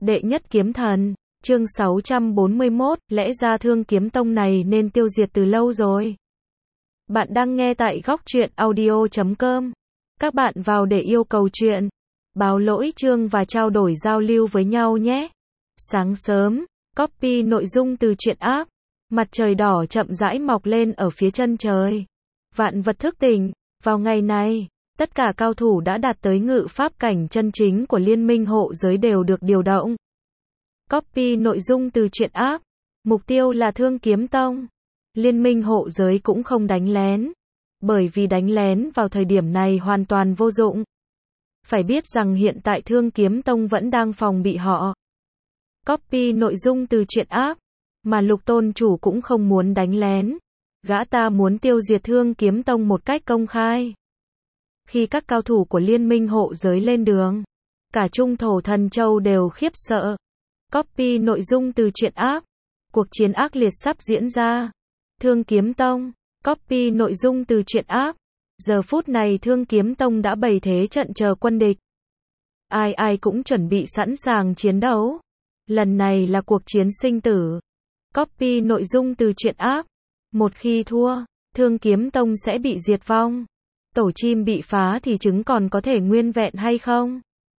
Đệ nhất kiếm thần, chương 641, lẽ ra Thương Kiếm Tông này nên tiêu diệt từ lâu rồi. Bạn đang nghe tại góc truyện audio.com. Các bạn vào để yêu cầu truyện, báo lỗi chương và trao đổi giao lưu với nhau nhé. Sáng sớm, copy nội dung từ truyện app. Mặt trời đỏ chậm rãi mọc lên ở phía chân trời. Vạn vật thức tỉnh. Vào ngày này, tất cả cao thủ đã đạt tới ngự pháp cảnh chân chính của Liên minh hộ giới đều được điều động. Copy nội dung từ truyện app. Mục tiêu là Thương Kiếm Tông. Liên minh hộ giới cũng không đánh lén. Bởi vì đánh lén vào thời điểm này hoàn toàn vô dụng. Phải biết rằng hiện tại Thương Kiếm Tông vẫn đang phòng bị họ. Copy nội dung từ truyện app. Mà Lục Tôn chủ cũng không muốn đánh lén. Gã ta muốn tiêu diệt Thương Kiếm Tông một cách công khai. Khi các cao thủ của Liên minh hộ giới lên đường, cả Trung Thổ Thần Châu đều khiếp sợ. Copy nội dung từ truyện app. Cuộc chiến ác liệt sắp diễn ra. Thương Kiếm Tông. Copy nội dung từ truyện app. Giờ phút này Thương Kiếm Tông đã bày thế trận chờ quân địch. Ai cũng chuẩn bị sẵn sàng chiến đấu. Lần này là cuộc chiến sinh tử. Copy nội dung từ truyện app. Một khi thua, Thương Kiếm Tông sẽ bị diệt vong. Tổ chim bị phá thì trứng còn có thể nguyên vẹn hay không?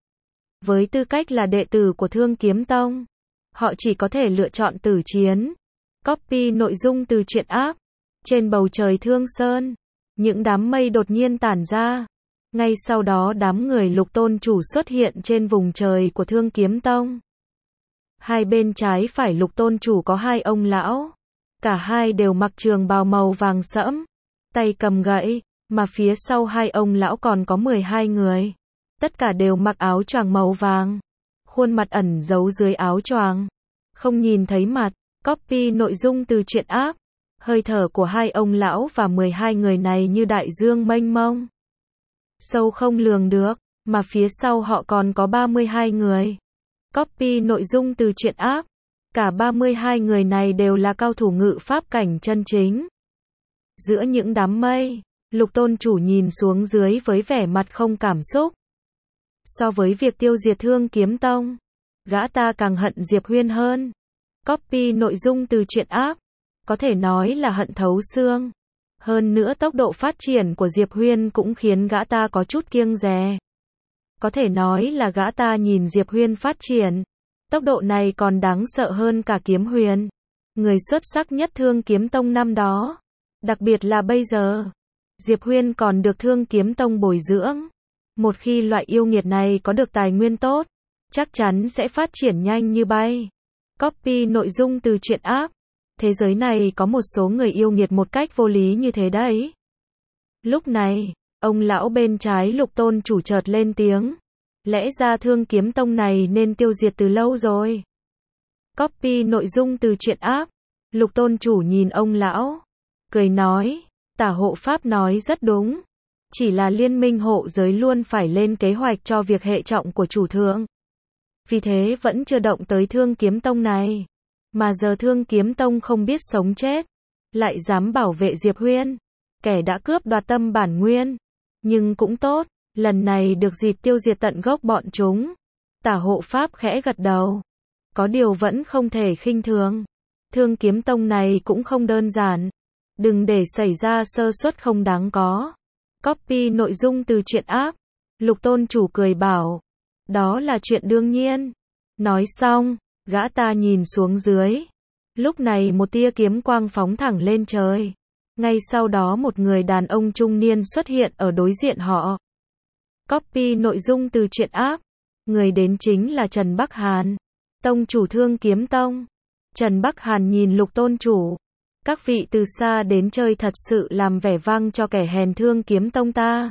Với tư cách là đệ tử của Thương Kiếm Tông, họ chỉ có thể lựa chọn tử chiến. Copy nội dung từ truyện app. Trên bầu trời Thương Sơn, những đám mây đột nhiên tản ra. Ngay sau đó đám người Lục Tôn chủ xuất hiện trên vùng trời của Thương Kiếm Tông. Hai bên trái phải Lục Tôn chủ có hai ông lão. Cả hai đều mặc trường bào màu vàng sẫm, tay cầm gậy, mà phía sau hai ông lão còn có 12 người. Tất cả đều mặc áo choàng màu vàng. Khuôn mặt ẩn giấu dưới áo choàng. Không nhìn thấy mặt. Copy nội dung từ truyện app. Hơi thở của hai ông lão và 12 người này như đại dương mênh mông. Sâu không lường được, mà phía sau họ còn có 32 người. Copy nội dung từ truyện app. Cả 32 người này đều là cao thủ ngự pháp cảnh chân chính. Giữa những đám mây, Lục Tôn chủ nhìn xuống dưới với vẻ mặt không cảm xúc. So với việc tiêu diệt Thương Kiếm Tông, gã ta càng hận Diệp Huyên hơn. Copy nội dung từ truyện app. Có thể nói là hận thấu xương. Hơn nữa tốc độ phát triển của Diệp Huyên cũng khiến gã ta có chút kiêng dè. Có thể nói là gã ta nhìn Diệp Huyên phát triển. Tốc độ này còn đáng sợ hơn cả Kiếm Huyền, người xuất sắc nhất Thương Kiếm Tông năm đó. Đặc biệt là bây giờ, Diệp Huyên còn được Thương Kiếm Tông bồi dưỡng. Một khi loại yêu nghiệt này có được tài nguyên tốt, chắc chắn sẽ phát triển nhanh như bay. Copy nội dung từ truyện app. Thế giới này có một số người yêu nghiệt một cách vô lý như thế đấy. Lúc này, ông lão bên trái Lục Tôn chủ chợt lên tiếng. Lẽ ra Thương Kiếm Tông này nên tiêu diệt từ lâu rồi. Copy nội dung từ truyện app. Lục Tôn chủ nhìn ông lão, cười nói, Tả hộ pháp nói rất đúng. Chỉ là Liên minh hộ giới luôn phải lên kế hoạch cho việc hệ trọng của chủ thượng. Vì thế vẫn chưa động tới Thương Kiếm Tông này. Mà giờ Thương Kiếm Tông không biết sống chết, lại dám bảo vệ Diệp Huyên, kẻ đã cướp đoạt tâm bản nguyên. Nhưng cũng tốt, lần này được dịp tiêu diệt tận gốc bọn chúng. Tả hộ pháp khẽ gật đầu. Có điều vẫn không thể khinh thường. Thương Kiếm Tông này cũng không đơn giản. Đừng để xảy ra sơ suất không đáng có. Copy nội dung từ truyện app. Lục Tôn chủ cười bảo. Đó là chuyện đương nhiên. Nói xong, gã ta nhìn xuống dưới. Lúc này một tia kiếm quang phóng thẳng lên trời. Ngay sau đó một người đàn ông trung niên xuất hiện ở đối diện họ. Copy nội dung từ truyện app. Người đến chính là Trần Bắc Hàn, tông chủ Thương Kiếm Tông. Trần Bắc Hàn nhìn Lục Tôn chủ. Các vị từ xa đến chơi thật sự làm vẻ vang cho kẻ hèn Thương Kiếm Tông ta.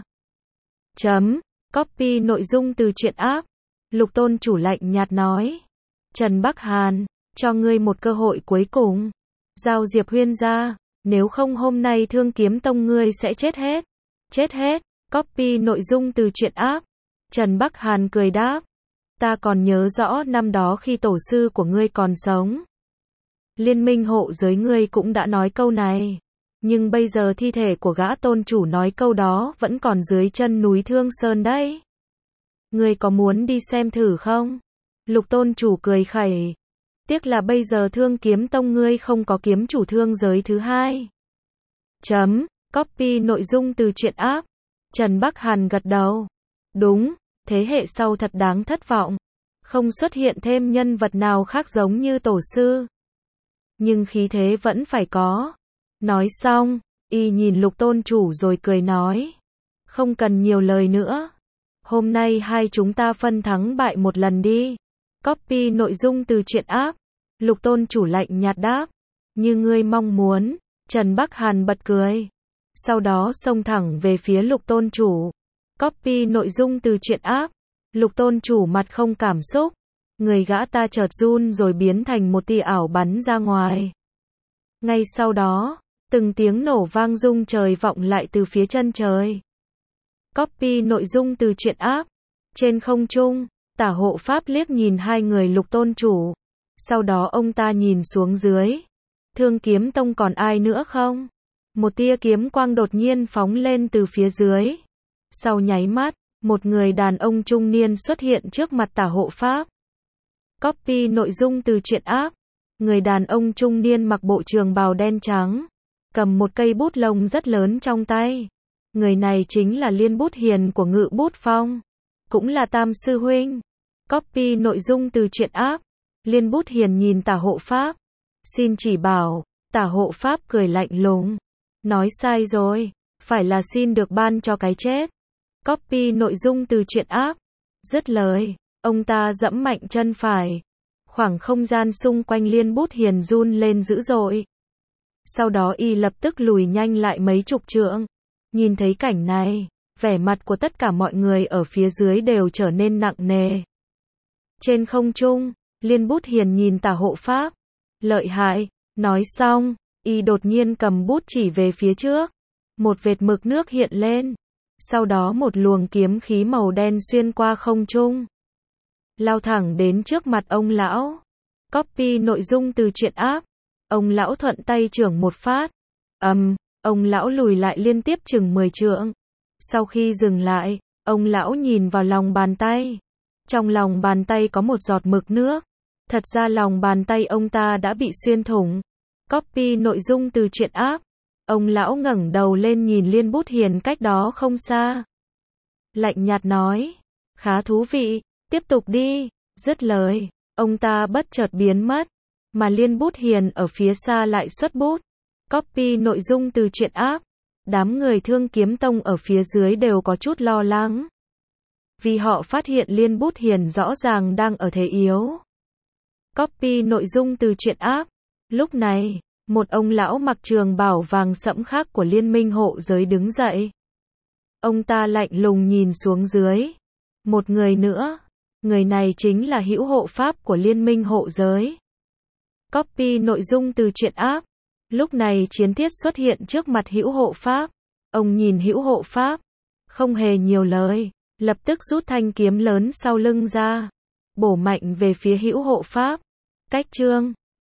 Copy nội dung từ truyện app. Lục Tôn chủ lạnh nhạt nói. Trần Bắc Hàn, cho ngươi một cơ hội cuối cùng. Giao Diệp Huyên ra, nếu không hôm nay Thương Kiếm Tông ngươi sẽ chết hết. Chết hết. Copy nội dung từ truyện app. Trần Bắc Hàn cười đáp. Ta còn nhớ rõ năm đó khi tổ sư của ngươi còn sống. Liên minh hộ giới ngươi cũng đã nói câu này. Nhưng bây giờ thi thể của gã tôn chủ nói câu đó vẫn còn dưới chân núi Thương Sơn đấy. Ngươi có muốn đi xem thử không? Lục tôn chủ cười khẩy. Tiếc là bây giờ Thương Kiếm Tông ngươi không có kiếm chủ thương giới thứ hai. Copy nội dung từ truyện app. Trần Bắc Hàn gật đầu. Đúng, thế hệ sau thật đáng thất vọng. Không xuất hiện thêm nhân vật nào khác giống như tổ sư. Nhưng khí thế vẫn phải có. Nói xong, y nhìn Lục tôn chủ rồi cười nói. Không cần nhiều lời nữa. Hôm nay hai chúng ta phân thắng bại một lần đi. Copy nội dung từ truyện app. Lục tôn chủ lạnh nhạt đáp. Như ngươi mong muốn. Trần Bắc Hàn bật cười. Sau đó xông thẳng về phía Lục tôn chủ. Copy nội dung từ truyện app. Lục tôn chủ mặt không cảm xúc. Người gã ta chợt run rồi biến thành một tia ảo bắn ra ngoài. Ngay sau đó, từng tiếng nổ vang rung trời vọng lại từ phía chân trời. Copy nội dung từ truyện app. Trên không trung, Tả Hộ Pháp liếc nhìn hai người Lục tôn chủ. Sau đó ông ta nhìn xuống dưới. Thương Kiếm Tông còn ai nữa không? Một tia kiếm quang đột nhiên phóng lên từ phía dưới. Sau nháy mắt, một người đàn ông trung niên xuất hiện trước mặt Tả Hộ Pháp. Copy nội dung từ truyện app. Người đàn ông trung niên mặc bộ trường bào đen trắng, cầm một cây bút lông rất lớn trong tay. Người này chính là Liên Bút Hiền của Ngự Bút Phong, cũng là Tam sư huynh. Copy nội dung từ truyện app. Liên Bút Hiền nhìn Tả Hộ Pháp. Xin chỉ bảo. Tả Hộ Pháp cười lạnh lùng. Nói sai rồi, phải là xin được ban cho cái chết. Copy nội dung từ truyện app. Dứt lời, ông ta giẫm mạnh chân phải. Khoảng không gian xung quanh Liên Bút Hiền run lên dữ dội. Sau đó y lập tức lùi nhanh lại mấy chục trượng. Nhìn thấy cảnh này, vẻ mặt của tất cả mọi người ở phía dưới đều trở nên nặng nề. Trên không trung, Liên Bút Hiền nhìn Tả Hộ Pháp. Lợi hại, nói xong, y đột nhiên cầm bút chỉ về phía trước. Một vệt mực nước hiện lên. Sau đó một luồng kiếm khí màu đen xuyên qua không trung, lao thẳng đến trước mặt ông lão. Copy nội dung từ truyện app. Ông lão thuận tay chưởng một phát. Ông lão lùi lại liên tiếp chừng 10 trượng. Sau khi dừng lại, ông lão nhìn vào lòng bàn tay. Trong lòng bàn tay có một giọt mực nước. Thật ra lòng bàn tay ông ta đã bị xuyên thủng. Copy nội dung từ truyện app. Ông lão ngẩng đầu lên nhìn Liên Bút Hiền cách đó không xa. Lạnh nhạt nói. Khá thú vị, tiếp tục đi. Dứt lời, ông ta bất chợt biến mất. Mà Liên Bút Hiền ở phía xa lại xuất bút. Copy nội dung từ truyện app. Đám người Thương Kiếm Tông ở phía dưới đều có chút lo lắng. Vì họ phát hiện Liên Bút Hiền rõ ràng đang ở thế yếu. Copy nội dung từ truyện app. Lúc này, một ông lão mặc trường bào vàng sẫm khác của Liên Minh Hộ Giới đứng dậy. Ông ta lạnh lùng nhìn xuống dưới. Một người nữa. Người này chính là Hữu Hộ Pháp của Liên Minh Hộ Giới. Copy nội dung từ truyện app. Lúc này Chiến Thiết xuất hiện trước mặt Hữu Hộ Pháp. Ông nhìn Hữu Hộ Pháp, không hề nhiều lời, lập tức rút thanh kiếm lớn sau lưng ra, bổ mạnh về phía Hữu Hộ Pháp. Cách chương